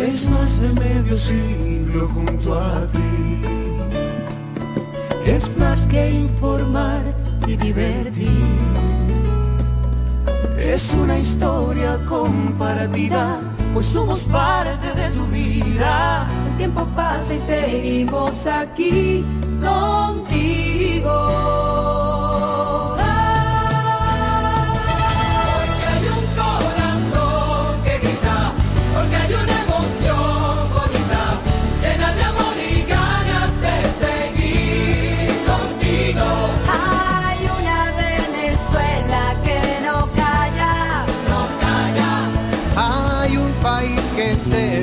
Es más de medio siglo junto a ti. Es más que informar y divertir. Es una historia compartida, pues somos parte de tu vida. El tiempo pasa y seguimos aquí contigo. Que se